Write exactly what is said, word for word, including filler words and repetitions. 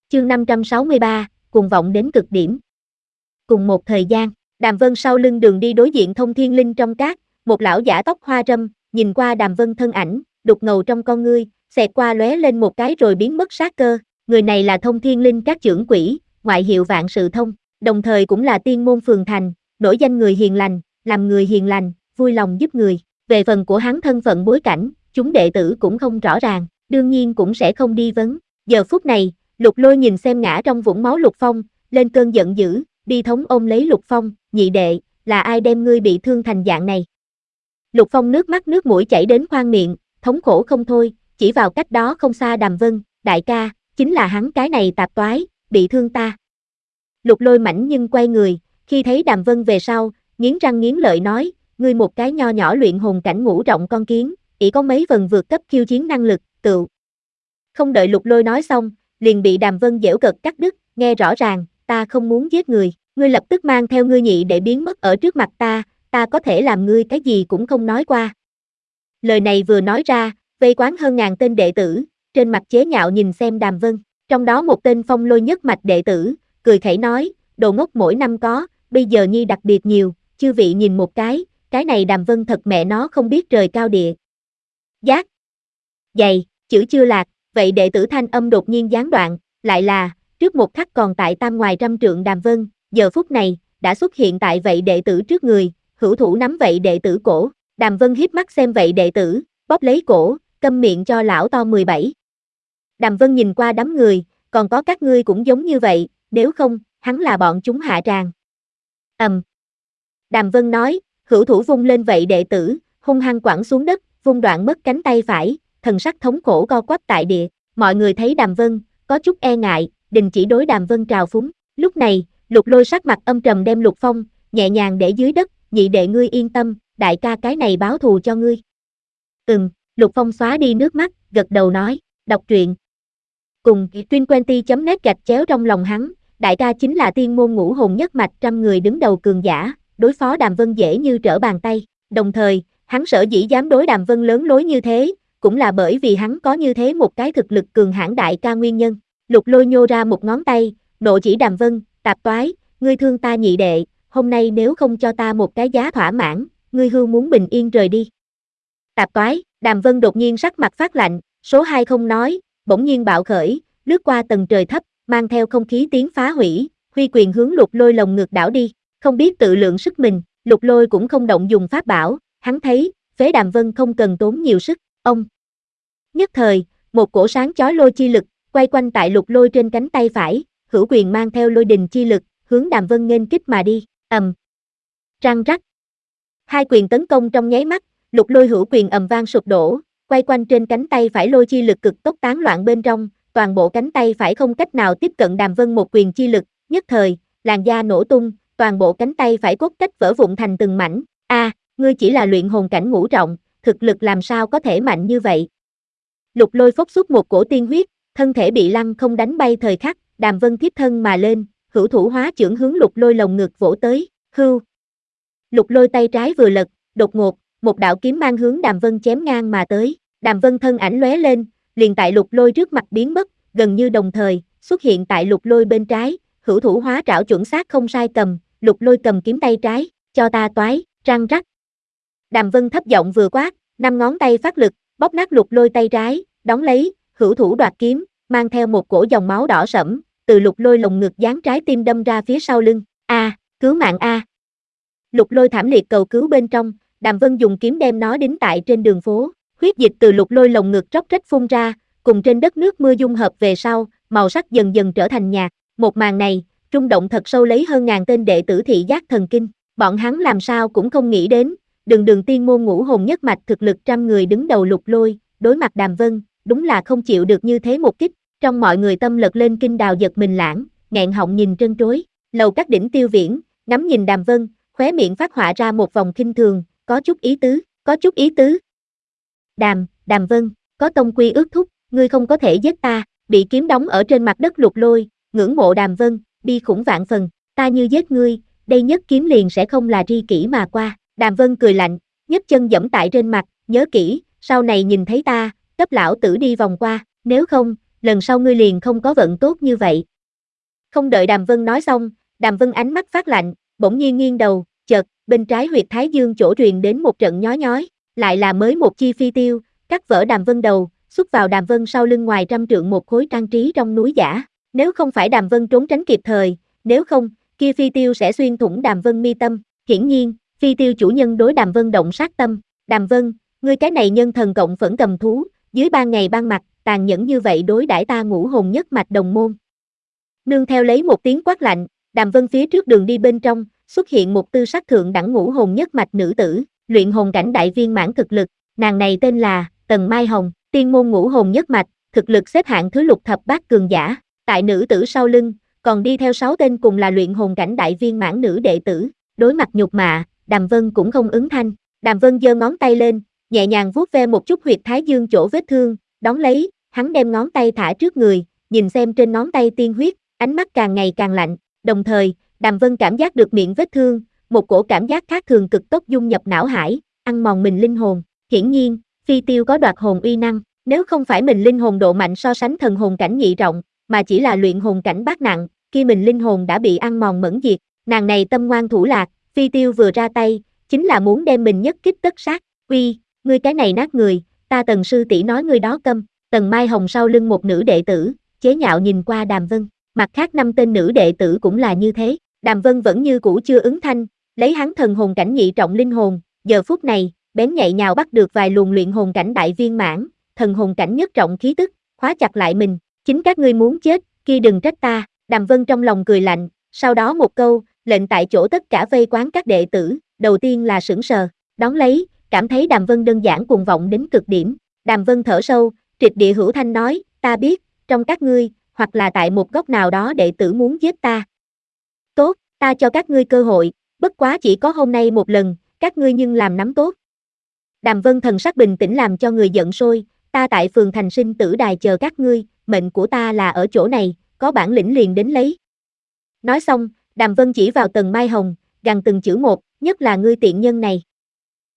Chương năm trăm sáu mươi ba, cuồng vọng đến cực điểm. Cùng một thời gian, Đàm Vân sau lưng đường đi đối diện Thông Thiên Linh trong cát, một lão giả tóc hoa râm, nhìn qua Đàm Vân thân ảnh, đục ngầu trong con ngươi, xẹt qua lóe lên một cái rồi biến mất sát cơ. Người này là Thông Thiên Linh các trưởng quỹ, ngoại hiệu Vạn Sự Thông, đồng thời cũng là tiên môn phường thành, nổi danh người hiền lành, làm người hiền lành, vui lòng giúp người. Về phần của hắn thân phận bối cảnh, chúng đệ tử cũng không rõ ràng, đương nhiên cũng sẽ không đi vấn. Giờ phút này, Lục Lôi nhìn xem ngã trong vũng máu Lục Phong, lên cơn giận dữ, đi thống ôm lấy Lục Phong, nhị đệ, là ai đem ngươi bị thương thành dạng này? Lục Phong nước mắt nước mũi chảy đến khoang miệng, thống khổ không thôi, chỉ vào cách đó không xa Đàm Vân, đại ca, chính là hắn cái này tạp toái, bị thương ta. Lục Lôi mảnh nhưng quay người, khi thấy Đàm Vân về sau, nghiến răng nghiến lợi nói, ngươi một cái nho nhỏ luyện hồn cảnh ngũ trọng con kiến, chỉ có mấy phần vượt cấp khiêu chiến năng lực, tựu. Không đợi Lục Lôi nói xong, liền bị Đàm Vân giễu cợt cắt đứt, nghe rõ ràng, ta không muốn giết người, ngươi lập tức mang theo ngươi nhị để biến mất ở trước mặt ta, ta có thể làm ngươi cái gì cũng không nói qua. Lời này vừa nói ra, vây quán hơn ngàn tên đệ tử, trên mặt chế nhạo nhìn xem Đàm Vân, trong đó một tên Phong Lôi nhất mạch đệ tử, cười khẩy nói, đồ ngốc mỗi năm có, bây giờ nhi đặc biệt nhiều, chư vị nhìn một cái, cái này Đàm Vân thật mẹ nó không biết trời cao địa. Giác. Dày, chữ chưa lạc, vậy đệ tử thanh âm đột nhiên gián đoạn, lại là, trước một khắc còn tại tam ngoài trăm trượng Đàm Vân, giờ phút này, đã xuất hiện tại vậy đệ tử trước người, hữu thủ nắm vậy đệ tử cổ, Đàm Vân hiếp mắt xem vậy đệ tử, bóp lấy cổ, câm miệng cho lão to mười bảy. Đàm Vân nhìn qua đám người, còn có các ngươi cũng giống như vậy, nếu không, hắn là bọn chúng hạ tràng. Ầm. Um. Đàm Vân nói, hữu thủ vung lên vậy đệ tử, hung hăng quẳng xuống đất, vung đoạn mất cánh tay phải, thần sắc thống khổ co quắp tại địa, mọi người thấy Đàm Vân, có chút e ngại, đình chỉ đối Đàm Vân trào phúng. Lúc này, Lục Lôi sắc mặt âm trầm đem Lục Phong, nhẹ nhàng để dưới đất, nhị đệ ngươi yên tâm, đại ca cái này báo thù cho ngươi. Ừm, Lục Phong xóa đi nước mắt, gật đầu nói, đọc truyện. Cùng Tuyên Twenty chấm net gạch chéo trong lòng hắn, đại ca chính là tiên môn ngũ hồn nhất mạch trăm người đứng đầu cường giả, đối phó Đàm Vân dễ như trở bàn tay, đồng thời, hắn sở dĩ dám đối Đàm Vân lớn lối như thế, cũng là bởi vì hắn có như thế một cái thực lực cường hãn đại ca nguyên nhân. Lục Lôi nhô ra một ngón tay, nộ chỉ Đàm Vân, tạp toái, ngươi thương ta nhị đệ, hôm nay nếu không cho ta một cái giá thỏa mãn, ngươi hưu muốn bình yên rời đi. Tạp toái, Đàm Vân đột nhiên sắc mặt phát lạnh, số hai không nói, bỗng nhiên bạo khởi, lướt qua tầng trời thấp, mang theo không khí tiếng phá hủy, huy quyền hướng Lục Lôi lồng ngực đảo đi, không biết tự lượng sức mình, Lục Lôi cũng không động dùng pháp bảo, hắn thấy, phế Đàm Vân không cần tốn nhiều sức, ông. Nhất thời, một cổ sáng chói lôi chi lực, quay quanh tại Lục Lôi trên cánh tay phải, hữu quyền mang theo lôi đình chi lực, hướng Đàm Vân nghênh kích mà đi, ầm. Um. Răng rắc. Hai quyền tấn công trong nháy mắt, Lục Lôi hữu quyền ầm vang sụp đổ, quay quanh trên cánh tay phải lôi chi lực cực tốc tán loạn bên trong, toàn bộ cánh tay phải không cách nào tiếp cận Đàm Vân một quyền chi lực, nhất thời, làn da nổ tung, toàn bộ cánh tay phải cốt cách vỡ vụn thành từng mảnh. A, à, ngươi chỉ là luyện hồn cảnh ngũ trọng, thực lực làm sao có thể mạnh như vậy? Lục Lôi phốc xuất một cổ tiên huyết, thân thể bị lăng không đánh bay thời khắc, Đàm Vân tiếp thân mà lên, hữu thủ hóa chưởng hướng Lục Lôi lồng ngực vỗ tới, hưu. Lục Lôi tay trái vừa lật, đột ngột, một đạo kiếm mang hướng Đàm Vân chém ngang mà tới, Đàm Vân thân ảnh lóe lên, liền tại Lục Lôi trước mặt biến mất, gần như đồng thời, xuất hiện tại Lục Lôi bên trái, hữu thủ hóa trảo chuẩn xác không sai cầm, Lục Lôi cầm kiếm tay trái, cho ta toái, răng rắc. Đàm Vân thấp giọng vừa quát, năm ngón tay phát lực, bóp nát Lục Lôi tay trái, đón lấy, hữu thủ đoạt kiếm, mang theo một cổ dòng máu đỏ sẫm, từ Lục Lôi lồng ngực dán trái tim đâm ra phía sau lưng, a, cứu mạng a. Lục Lôi thảm liệt cầu cứu bên trong, Đàm Vân dùng kiếm đem nó đính tại trên đường phố, huyết dịch từ Lục Lôi lồng ngực róc rách phun ra, cùng trên đất nước mưa dung hợp về sau, màu sắc dần dần trở thành nhạt, một màn này, rung động thật sâu lấy hơn ngàn tên đệ tử thị giác thần kinh, bọn hắn làm sao cũng không nghĩ đến, đường đường tiên môn ngũ hồn nhất mạch thực lực trăm người đứng đầu Lục Lôi, đối mặt Đàm Vân, đúng là không chịu được như thế một kích, trong mọi người tâm lật lên kinh đào giật mình lãng, nghẹn họng nhìn trân trối, lầu các đỉnh Tiêu Viễn, ngắm nhìn Đàm Vân, khóe miệng phát họa ra một vòng khinh thường, có chút ý tứ, có chút ý tứ. Đàm, Đàm Vân, có tông quy ước thúc, ngươi không có thể giết ta, bị kiếm đóng ở trên mặt đất Lục Lôi, ngưỡng mộ Đàm Vân, bi khủng vạn phần, ta như giết ngươi, đây nhất kiếm liền sẽ không là tri kỷ mà qua, Đàm Vân cười lạnh, nhấc chân giẫm tại trên mặt, nhớ kỹ, sau này nhìn thấy ta, cấp lão tử đi vòng qua, nếu không, lần sau ngươi liền không có vận tốt như vậy. Không đợi Đàm Vân nói xong, Đàm Vân ánh mắt phát lạnh, bỗng nhiên nghiêng đầu, chợt, bên trái huyệt thái dương chỗ truyền đến một trận nhói nhói, lại là mới một chi phi tiêu, cắt vỡ Đàm Vân đầu, xúc vào Đàm Vân sau lưng ngoài trăm trượng một khối trang trí trong núi giả. Nếu không phải Đàm Vân trốn tránh kịp thời, nếu không, kia phi tiêu sẽ xuyên thủng Đàm Vân mi tâm. Hiển nhiên, phi tiêu chủ nhân đối Đàm Vân động sát tâm. Đàm Vân, ngươi cái này nhân thần cộng phẫn cầm thú, dưới ban ngày ban mặt, tàn nhẫn như vậy đối đãi ta ngũ hồn nhất mạch đồng môn. Nương theo lấy một tiếng quát lạnh, Đàm Vân phía trước đường đi bên trong, xuất hiện một tư sắc thượng đẳng ngũ hồn nhất mạch nữ tử, luyện hồn cảnh đại viên mãn thực lực, nàng này tên là Tần Mai Hồng, tiên môn ngũ hồn nhất mạch, thực lực xếp hạng thứ lục thập bát cường giả. Tại nữ tử sau lưng, còn đi theo sáu tên cùng là luyện hồn cảnh đại viên mãn nữ đệ tử. Đối mặt nhục mạ, Đàm Vân cũng không ứng thanh. Đàm Vân giơ ngón tay lên, nhẹ nhàng vuốt ve một chút huyệt thái dương chỗ vết thương, đón lấy, hắn đem ngón tay thả trước người, nhìn xem trên ngón tay tiên huyết, ánh mắt càng ngày càng lạnh. Đồng thời, Đàm Vân cảm giác được miệng vết thương, một cổ cảm giác khác thường cực tốc dung nhập não hải, ăn mòn mình linh hồn. Hiển nhiên, phi tiêu có đoạt hồn uy năng, nếu không phải mình linh hồn độ mạnh so sánh thần hồn cảnh nhị trọng, mà chỉ là luyện hồn cảnh bát nặng, khi mình linh hồn đã bị ăn mòn mẫn diệt. Nàng này tâm ngoan thủ lạc, phi tiêu vừa ra tay, chính là muốn đem mình nhất kích tất sát. Uy, ngươi cái này nát người, ta Tần sư tỷ nói ngươi đó câm. Tần Mai Hồng sau lưng một nữ đệ tử, chế nhạo nhìn qua Đàm Vân, mặt khác năm tên nữ đệ tử cũng là như thế. Đàm Vân vẫn như cũ chưa ứng thanh, lấy hắn thần hồn cảnh nhị trọng linh hồn, giờ phút này, bén nhạy nhào bắt được vài luồng luyện hồn cảnh đại viên mãn, thần hồn cảnh nhất trọng khí tức, khóa chặt lại mình, chính các ngươi muốn chết, kia đừng trách ta. Đàm Vân trong lòng cười lạnh, sau đó một câu, lệnh tại chỗ tất cả vây quán các đệ tử, đầu tiên là sững sờ, đón lấy, cảm thấy Đàm Vân đơn giản cuồng vọng đến cực điểm. Đàm Vân thở sâu, trịch địa hữu thanh nói, ta biết, trong các ngươi, hoặc là tại một góc nào đó đệ tử muốn giết ta. Tốt, ta cho các ngươi cơ hội, bất quá chỉ có hôm nay một lần, các ngươi nhưng làm nắm tốt. Đàm Vân thần sắc bình tĩnh làm cho người giận sôi, ta tại phường Thành Sinh Tử Đài chờ các ngươi, mệnh của ta là ở chỗ này, có bản lĩnh liền đến lấy. Nói xong, Đàm Vân chỉ vào Tần Mai Hồng, gằn từng chữ một, nhất là ngươi tiện nhân này,